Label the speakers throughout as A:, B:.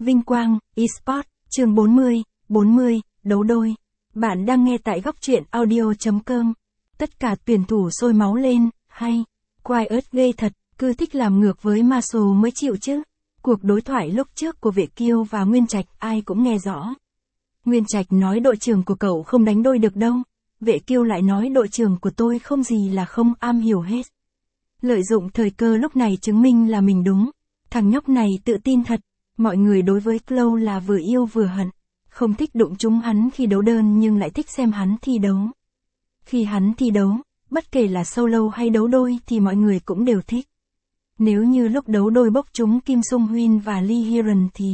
A: Vinh quang, eSport, chương 40, đấu đôi. Bạn đang nghe tại góc truyện audio.com. Tất cả tuyển thủ sôi máu lên, hay. Quiet ghê thật, cứ thích làm ngược với Marshall mới chịu chứ. Cuộc đối thoại lúc trước của Vệ Kiêu và Nguyên Trạch ai cũng nghe rõ. Nguyên Trạch nói đội trưởng của cậu không đánh đôi được đâu. Vệ Kiêu lại nói đội trưởng của tôi không gì là không am hiểu hết. Lợi dụng thời cơ lúc này chứng minh là mình đúng. Thằng nhóc này tự tin thật. Mọi người đối với Chloe là vừa yêu vừa hận. Không thích đụng trúng hắn khi đấu đơn nhưng lại thích xem hắn thi đấu. Khi hắn thi đấu, bất kể là solo hay đấu đôi thì mọi người cũng đều thích. Nếu như lúc đấu đôi bốc trúng Kim Sung Huynh và Lee Hiron thì...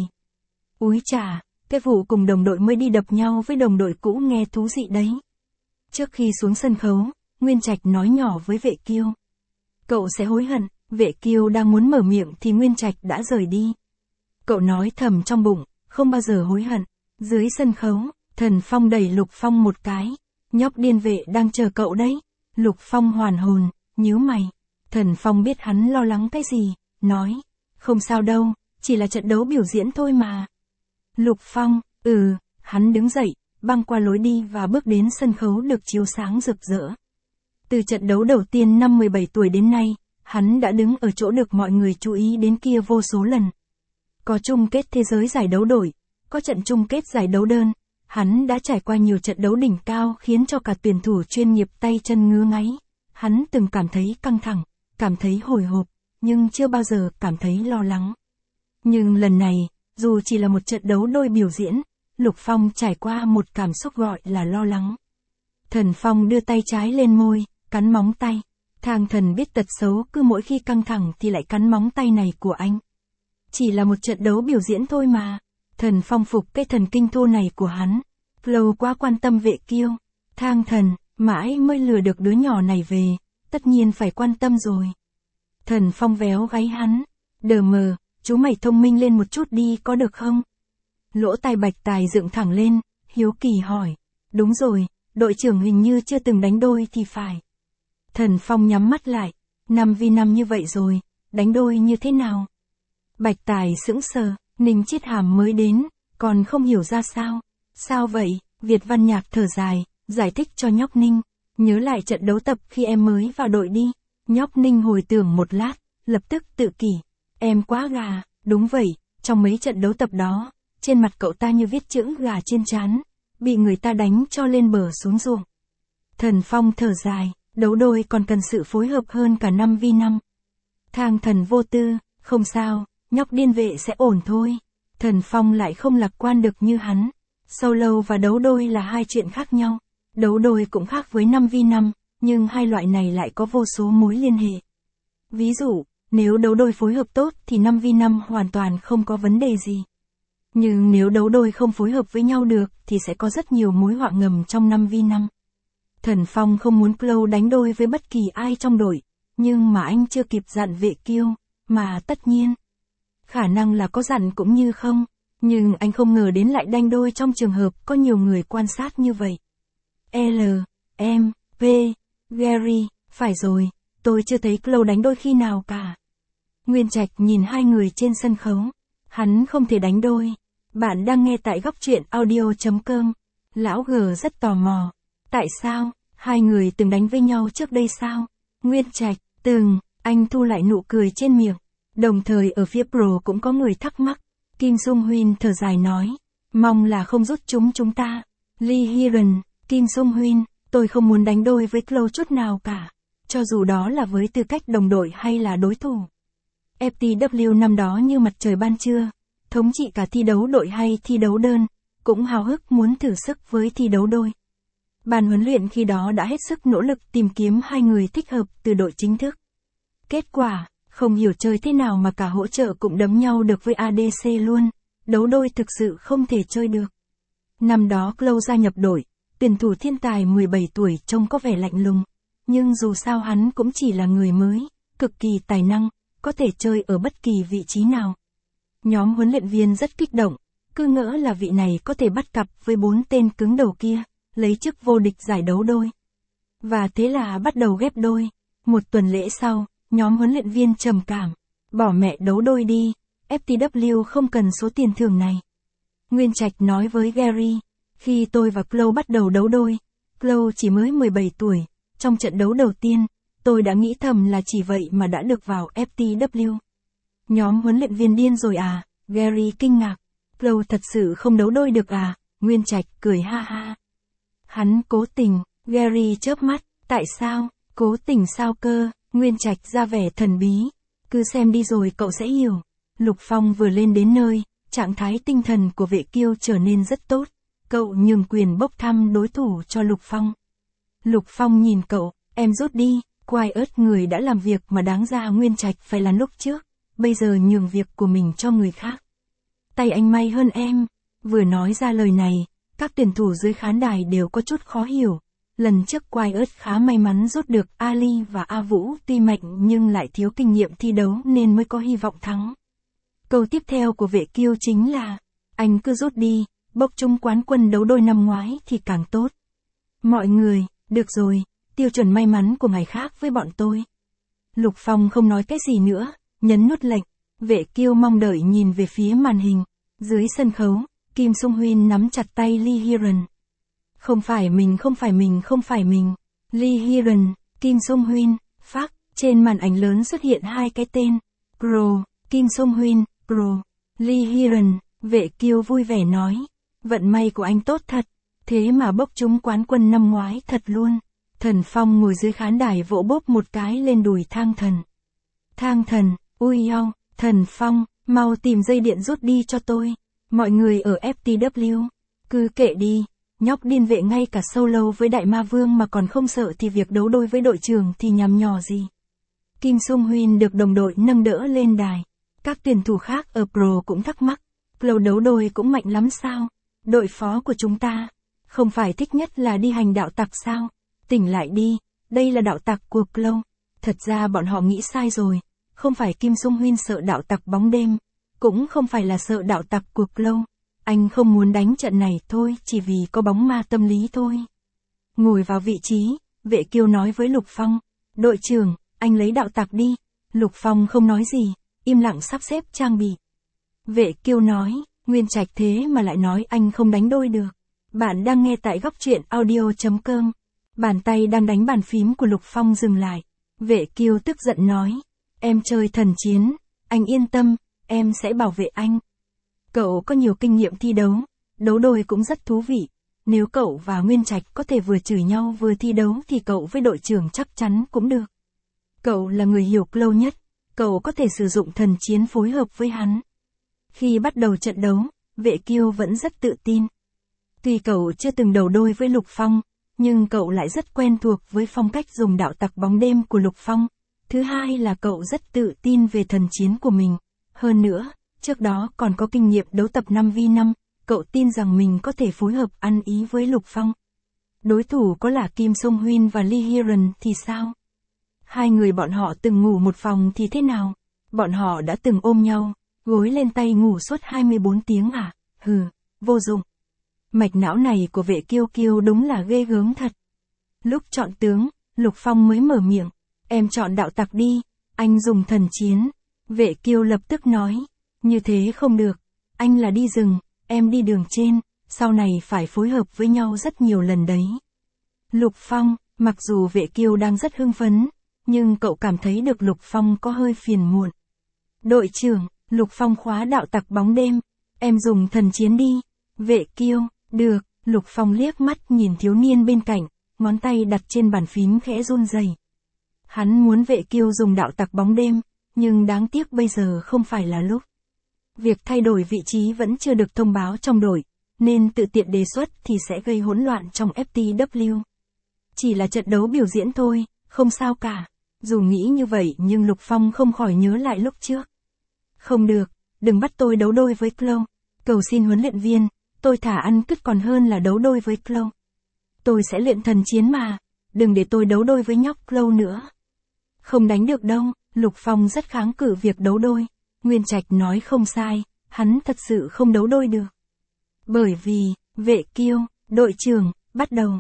A: Úi chà, cái vụ cùng đồng đội mới đi đập nhau với đồng đội cũ nghe thú dị đấy. Trước khi xuống sân khấu, Nguyên Trạch nói nhỏ với Vệ Kiêu. Cậu sẽ hối hận. Vệ Kiêu đang muốn mở miệng thì Nguyên Trạch đã rời đi. Cậu nói thầm trong bụng, không bao giờ hối hận. Dưới sân khấu, Thần Phong đẩy Lục Phong một cái. Nhóc điên vệ đang chờ cậu đấy. Lục Phong hoàn hồn, nhíu mày. Thần Phong biết hắn lo lắng cái gì, nói. Không sao đâu, chỉ là trận đấu biểu diễn thôi mà. Lục Phong, hắn đứng dậy, băng qua lối đi và bước đến sân khấu được chiếu sáng rực rỡ. Từ trận đấu đầu tiên năm 17 tuổi đến nay, hắn đã đứng ở chỗ được mọi người chú ý đến kia vô số lần. Có chung kết thế giới giải đấu đội, có trận chung kết giải đấu đơn, hắn đã trải qua nhiều trận đấu đỉnh cao khiến cho cả tuyển thủ chuyên nghiệp tay chân ngứa ngáy. Hắn từng cảm thấy căng thẳng, cảm thấy hồi hộp, nhưng chưa bao giờ cảm thấy lo lắng. Nhưng lần này, dù chỉ là một trận đấu đôi biểu diễn, Lục Phong trải qua một cảm xúc gọi là lo lắng. Thần Phong đưa tay trái lên môi, cắn móng tay. Thang Thần biết tật xấu cứ mỗi khi căng thẳng thì lại cắn móng tay này của anh. Chỉ là một trận đấu biểu diễn thôi mà. Thần Phong phục cái thần kinh thô này của hắn. Chloe quá quan tâm Vệ Kiêu. Thang Thần, mãi mới lừa được đứa nhỏ này về, tất nhiên phải quan tâm rồi. Thần Phong véo gáy hắn. Đờ mờ, chú mày thông minh lên một chút đi có được không? Lỗ tai Bạch Tài dựng thẳng lên, hiếu kỳ hỏi. Đúng rồi, đội trưởng hình như chưa từng đánh đôi thì phải. Thần Phong nhắm mắt lại. 5v5 như vậy rồi, đánh đôi như thế nào? Bạch Tài sững sờ, Ninh Chiết Hàm mới đến, còn không hiểu ra sao. Sao vậy? Việt Văn Nhạc thở dài, giải thích cho nhóc Ninh. Nhớ lại trận đấu tập khi em mới vào đội đi. Nhóc Ninh hồi tưởng một lát, lập tức tự kỷ. Em quá gà, đúng vậy, trong mấy trận đấu tập đó, trên mặt cậu ta như viết chữ gà trên trán, bị người ta đánh cho lên bờ xuống ruộng. Thần Phong thở dài, đấu đôi còn cần sự phối hợp hơn cả 5v5. Thang Thần vô tư, không sao, nhóc điên vệ sẽ ổn thôi. Thần Phong lại không lạc quan được như hắn. Solo và đấu đôi là hai chuyện khác nhau. Đấu đôi cũng khác với 5v5, nhưng hai loại này lại có vô số mối liên hệ. Ví dụ, nếu đấu đôi phối hợp tốt thì 5v5 hoàn toàn không có vấn đề gì. Nhưng nếu đấu đôi không phối hợp với nhau được thì sẽ có rất nhiều mối họa ngầm trong 5v5. Thần Phong không muốn Chloe đánh đôi với bất kỳ ai trong đội, nhưng mà anh chưa kịp dặn Vệ Kiêu, mà tất nhiên. Khả năng là có dặn cũng như không, nhưng anh không ngờ đến lại đánh đôi trong trường hợp có nhiều người quan sát như vậy. P. Gary, phải rồi, tôi chưa thấy Chloe đánh đôi khi nào cả. Nguyên Trạch nhìn hai người trên sân khấu, hắn không thể đánh đôi. Bạn đang nghe tại góc truyện audio.com. Lão G rất tò mò. Tại sao? Hai người từng đánh với nhau trước đây sao? Nguyên Trạch, từng, anh thu lại nụ cười trên miệng. Đồng thời ở phía pro cũng có người thắc mắc. Kim Sung Huynh thở dài nói. Mong là không rút chúng ta. Lee Hiron, Kim Sung Huynh, tôi không muốn đánh đôi với Chloe chút nào cả. Cho dù đó là với tư cách đồng đội hay là đối thủ. FTW năm đó như mặt trời ban trưa. Thống trị cả thi đấu đội hay thi đấu đơn. Cũng háo hức muốn thử sức với thi đấu đôi. Ban huấn luyện khi đó đã hết sức nỗ lực tìm kiếm hai người thích hợp từ đội chính thức. Kết quả, không hiểu chơi thế nào mà cả hỗ trợ cũng đấm nhau được với ADC luôn. Đấu đôi thực sự không thể chơi được. Năm đó Chloe gia nhập đội, tuyển thủ thiên tài 17 tuổi trông có vẻ lạnh lùng. Nhưng dù sao hắn cũng chỉ là người mới, cực kỳ tài năng, có thể chơi ở bất kỳ vị trí nào. Nhóm huấn luyện viên rất kích động, cứ ngỡ là vị này có thể bắt cặp với 4 tên cứng đầu kia, lấy chức vô địch giải đấu đôi. Và thế là bắt đầu ghép đôi. Một tuần lễ sau, nhóm huấn luyện viên trầm cảm. Bỏ mẹ đấu đôi đi, FTW không cần số tiền thưởng này. Nguyên Trạch nói với Gary, khi tôi và Chloe bắt đầu đấu đôi, Chloe chỉ mới 17 tuổi, trong trận đấu đầu tiên, tôi đã nghĩ thầm là chỉ vậy mà đã được vào FTW. Nhóm huấn luyện viên điên rồi à? Gary kinh ngạc. Chloe thật sự không đấu đôi được à? Nguyên Trạch cười ha ha. Hắn cố tình. Gary chớp mắt. Tại sao? Cố tình sao cơ? Nguyên Trạch ra vẻ thần bí. Cứ xem đi rồi cậu sẽ hiểu. Lục Phong vừa lên đến nơi, trạng thái tinh thần của Vệ Kiêu trở nên rất tốt. Cậu nhường quyền bốc thăm đối thủ cho Lục Phong. Lục Phong nhìn cậu, em rút đi. Quiet người đã làm việc mà đáng ra Nguyên Trạch phải làm lúc trước. Bây giờ nhường việc của mình cho người khác. Tay anh may hơn em. Vừa nói ra lời này, các tuyển thủ dưới khán đài đều có chút khó hiểu. Lần trước Quiet khá may mắn rút được Ali và A Vũ, tuy mạnh nhưng lại thiếu kinh nghiệm thi đấu nên mới có hy vọng thắng. Câu tiếp theo của Vệ Kiêu chính là, anh cứ rút đi, bốc trúng quán quân đấu đôi năm ngoái thì càng tốt. Mọi người, được rồi, tiêu chuẩn may mắn của ngày khác với bọn tôi. Lục Phong không nói cái gì nữa, nhấn nút lệnh. Vệ Kiêu mong đợi nhìn về phía màn hình. Dưới sân khấu, Kim Sung Huyên nắm chặt tay Lee Hiron. Không phải mình. Lee Hiron, Kim Sung Huyên, phác, trên màn ảnh lớn xuất hiện hai cái tên. Pro, Kim Sung Huyên, Pro. Lee Hiron, Vệ Kiêu vui vẻ nói. Vận may của anh tốt thật. Thế mà bốc trúng quán quân năm ngoái thật luôn. Thần Phong ngồi dưới khán đài vỗ bốp một cái lên đùi Thang Thần. Thang Thần, ui eo, Thần Phong, mau tìm dây điện rút đi cho tôi. Mọi người ở FTW, cứ kệ đi, nhóc điên Vệ ngay cả solo với Đại Ma Vương mà còn không sợ thì việc đấu đôi với đội trưởng thì nhằm nhò gì. Kim Sung Huyên được đồng đội nâng đỡ lên đài. Các tuyển thủ khác ở Pro cũng thắc mắc, Chloe đấu đôi cũng mạnh lắm sao? Đội phó của chúng ta, không phải thích nhất là đi hành đạo tặc sao? Tỉnh lại đi, đây là đạo tặc của Chloe. Thật ra bọn họ nghĩ sai rồi. Không phải Kim Sung Huyên sợ đạo tặc bóng đêm, cũng không phải là sợ đạo tặc của Chloe. Anh không muốn đánh trận này thôi, chỉ vì có bóng ma tâm lý thôi. Ngồi vào vị trí, Vệ Kiêu nói với Lục Phong. Đội trưởng, anh lấy đạo tặc đi. Lục Phong không nói gì, im lặng sắp xếp trang bị. Vệ Kiêu nói, Nguyên Trạch thế mà lại nói anh không đánh đôi được. Bạn đang nghe tại góc truyện audio.com. Bàn tay đang đánh bàn phím của Lục Phong dừng lại. Vệ Kiêu tức giận nói. Em chơi thần chiến, anh yên tâm, em sẽ bảo vệ anh. Cậu có nhiều kinh nghiệm thi đấu, đấu đôi cũng rất thú vị. Nếu cậu và Nguyên Trạch có thể vừa chửi nhau vừa thi đấu thì cậu với đội trưởng chắc chắn cũng được. Cậu là người hiểu Chloe nhất, cậu có thể sử dụng thần chiến phối hợp với hắn. Khi bắt đầu trận đấu, Vệ Kiêu vẫn rất tự tin. Tuy cậu chưa từng đấu đôi với Lục Phong, nhưng cậu lại rất quen thuộc với phong cách dùng đạo tặc bóng đêm của Lục Phong. Thứ hai là cậu rất tự tin về thần chiến của mình. Hơn nữa, trước đó còn có kinh nghiệm đấu tập 5v5, cậu tin rằng mình có thể phối hợp ăn ý với Lục Phong. Đối thủ có là Kim Sung Huyên và Lee Hiron thì sao? Hai người bọn họ từng ngủ một phòng thì thế nào? Bọn họ đã từng ôm nhau, gối lên tay ngủ suốt 24 tiếng à? Hừ, vô dụng. Mạch não này của Vệ Kiêu đúng là ghê gớm thật. Lúc chọn tướng, Lục Phong mới mở miệng. Em chọn đạo tặc đi, anh dùng thần chiến. Vệ Kiêu lập tức nói. Như thế không được, anh là đi rừng, em đi đường trên, sau này phải phối hợp với nhau rất nhiều lần đấy. Lục Phong, mặc dù Vệ Kiêu đang rất hưng phấn, nhưng cậu cảm thấy được Lục Phong có hơi phiền muộn. Đội trưởng, Lục Phong khóa đạo tặc bóng đêm, em dùng thần chiến đi. Vệ Kiêu, được, Lục Phong liếc mắt nhìn thiếu niên bên cạnh, ngón tay đặt trên bàn phím khẽ run rẩy. Hắn muốn Vệ Kiêu dùng đạo tặc bóng đêm, nhưng đáng tiếc bây giờ không phải là lúc. Việc thay đổi vị trí vẫn chưa được thông báo trong đội, nên tự tiện đề xuất thì sẽ gây hỗn loạn trong FTW. Chỉ là trận đấu biểu diễn thôi, không sao cả. Dù nghĩ như vậy nhưng Lục Phong không khỏi nhớ lại lúc trước. Không được, đừng bắt tôi đấu đôi với Chloe. Cầu xin huấn luyện viên, tôi thả ăn cứt còn hơn là đấu đôi với Chloe. Tôi sẽ luyện thần chiến mà, đừng để tôi đấu đôi với nhóc Chloe nữa. Không đánh được đâu, Lục Phong rất kháng cự việc đấu đôi. Nguyên Trạch nói không sai, hắn thật sự không đấu đôi được. Bởi vì, Vệ Kiêu, đội trưởng, bắt đầu.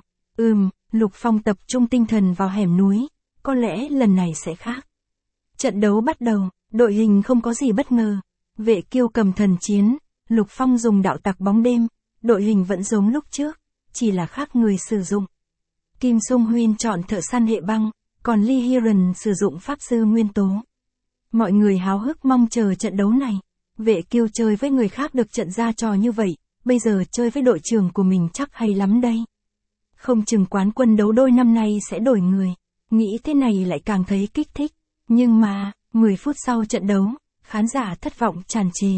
A: Lục Phong tập trung tinh thần vào hẻm núi, có lẽ lần này sẽ khác. Trận đấu bắt đầu, đội hình không có gì bất ngờ. Vệ Kiêu cầm thần chiến, Lục Phong dùng đạo tặc bóng đêm, đội hình vẫn giống lúc trước, chỉ là khác người sử dụng. Kim Sung Huyên chọn thợ săn hệ băng, còn Lee Hiran sử dụng pháp sư nguyên tố. Mọi người háo hức mong chờ trận đấu này. Vệ Kiêu chơi với người khác được trận ra trò như vậy, bây giờ chơi với đội trưởng của mình chắc hay lắm đây. Không chừng quán quân đấu đôi năm nay sẽ đổi người. Nghĩ thế này lại càng thấy kích thích. Nhưng mà, 10 phút sau trận đấu, khán giả thất vọng tràn trề.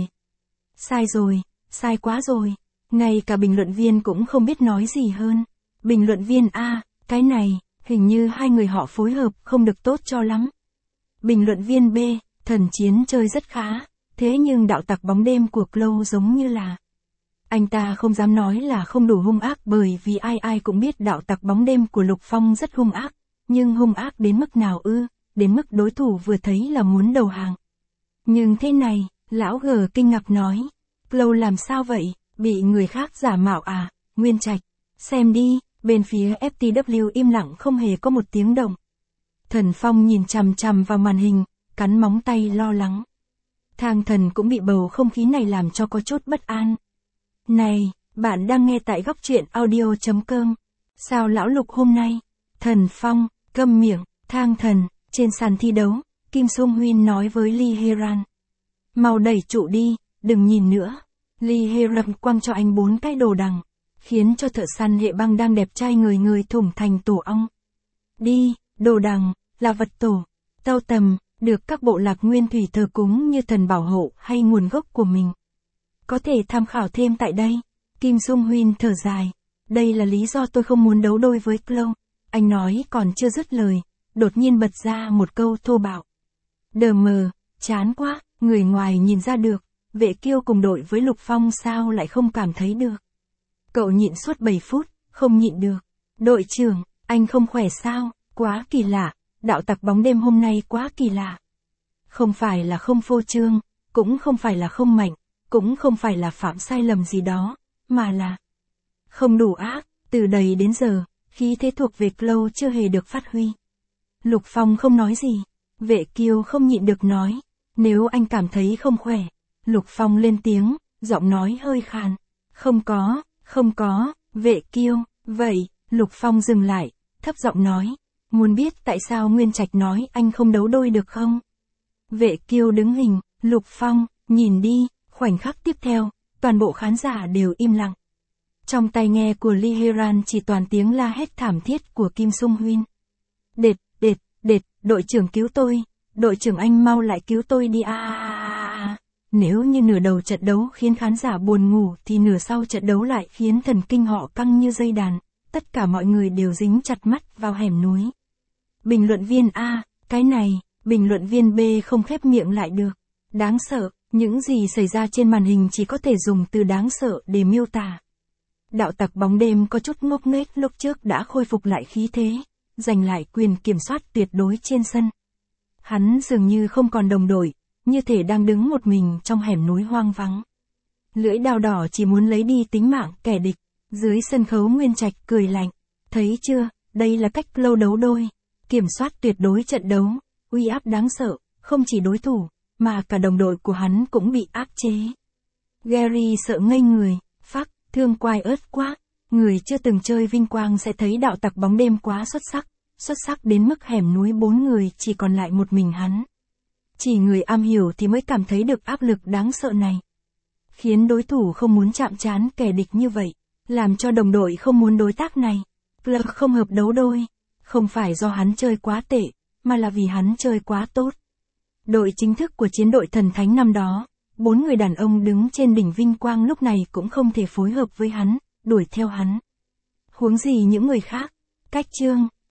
A: Sai rồi, sai quá rồi. Ngay cả bình luận viên cũng không biết nói gì hơn. Bình luận viên A, cái này, hình như hai người họ phối hợp không được tốt cho lắm. Bình luận viên B, thần chiến chơi rất khá, thế nhưng đạo tặc bóng đêm của Chloe giống như là... Anh ta không dám nói là không đủ hung ác bởi vì ai ai cũng biết đạo tặc bóng đêm của Lục Phong rất hung ác, nhưng hung ác đến mức nào ư, đến mức đối thủ vừa thấy là muốn đầu hàng. Nhưng thế này, lão G kinh ngạc nói, Chloe làm sao vậy, bị người khác giả mạo à, Nguyên Trạch, xem đi, bên phía FTW im lặng không hề có một tiếng động. Thần Phong nhìn chằm chằm vào màn hình, cắn móng tay lo lắng. Thang Thần cũng bị bầu không khí này làm cho có chút bất an. Này, bạn đang nghe tại góc truyện audio.com. Sao lão Lục hôm nay? Thần Phong, câm miệng, Thang Thần, trên sàn thi đấu, Kim Sung Huyên nói với Lee Hiran. Mau đẩy trụ đi, đừng nhìn nữa. Lee Hiran quăng cho anh 4 cái đồ đằng, khiến cho thợ săn hệ băng đang đẹp trai người thủng thành tổ ong. Đi, đồ đằng, là vật tổ, tâu tầm, được các bộ lạc nguyên thủy thờ cúng như thần bảo hộ hay nguồn gốc của mình. Có thể tham khảo thêm tại đây. Kim Sung Huyên thở dài. Đây là lý do tôi không muốn đấu đôi với Chloe. Anh nói còn chưa dứt lời, đột nhiên bật ra một câu thô bạo. Đờ mờ, chán quá, người ngoài nhìn ra được, Vệ Kiêu cùng đội với Lục Phong sao lại không cảm thấy được. Cậu nhịn suốt 7 phút, không nhịn được. Đội trưởng, anh không khỏe sao, quá kỳ lạ, đạo tặc bóng đêm hôm nay quá kỳ lạ. Không phải là không phô trương, cũng không phải là không mạnh, cũng không phải là phạm sai lầm gì đó, mà là không đủ ác, từ đầy đến giờ, khí thế thuộc về Chloe chưa hề được phát huy. Lục Phong không nói gì, Vệ Kiêu không nhịn được nói, nếu anh cảm thấy không khỏe. Lục Phong lên tiếng, giọng nói hơi khàn. Không có, Vệ Kiêu, vậy, Lục Phong dừng lại, thấp giọng nói, muốn biết tại sao Nguyên Trạch nói anh không đấu đôi được không? Vệ Kiêu đứng hình, Lục Phong, nhìn đi, khoảnh khắc tiếp theo, toàn bộ khán giả đều im lặng. Trong tai nghe của Lee Hiran chỉ toàn tiếng la hét thảm thiết của Kim Sung Huyên. Đệt, đội trưởng cứu tôi, đội trưởng anh mau lại cứu tôi đi à. Nếu như nửa đầu trận đấu khiến khán giả buồn ngủ thì nửa sau trận đấu lại khiến thần kinh họ căng như dây đàn, tất cả mọi người đều dính chặt mắt vào hẻm núi. Bình luận viên A, cái này, bình luận viên B không khép miệng lại được. Đáng sợ, những gì xảy ra trên màn hình chỉ có thể dùng từ đáng sợ để miêu tả. Đạo tặc bóng đêm có chút ngốc nghếch lúc trước đã khôi phục lại khí thế, giành lại quyền kiểm soát tuyệt đối trên sân. Hắn dường như không còn đồng đội, như thể đang đứng một mình trong hẻm núi hoang vắng. Lưỡi dao đỏ chỉ muốn lấy đi tính mạng kẻ địch. Dưới sân khấu Nguyên Trạch cười lạnh. Thấy chưa, đây là cách Chloe đấu đôi. Kiểm soát tuyệt đối trận đấu, uy áp đáng sợ, không chỉ đối thủ, mà cả đồng đội của hắn cũng bị áp chế. Gary sợ ngây người, phắc, thương quai ớt quá. Người chưa từng chơi vinh quang sẽ thấy đạo tặc bóng đêm quá xuất sắc đến mức hẻm núi 4 người chỉ còn lại một mình hắn. Chỉ người am hiểu thì mới cảm thấy được áp lực đáng sợ này. Khiến đối thủ không muốn chạm trán kẻ địch như vậy, làm cho đồng đội không muốn đối tác này. Chloe không hợp đấu đôi, không phải do hắn chơi quá tệ, mà là vì hắn chơi quá tốt. Đội chính thức của chiến đội thần thánh năm đó, 4 người đàn ông đứng trên đỉnh vinh quang lúc này cũng không thể phối hợp với hắn, đuổi theo hắn. Huống gì những người khác. Cách chương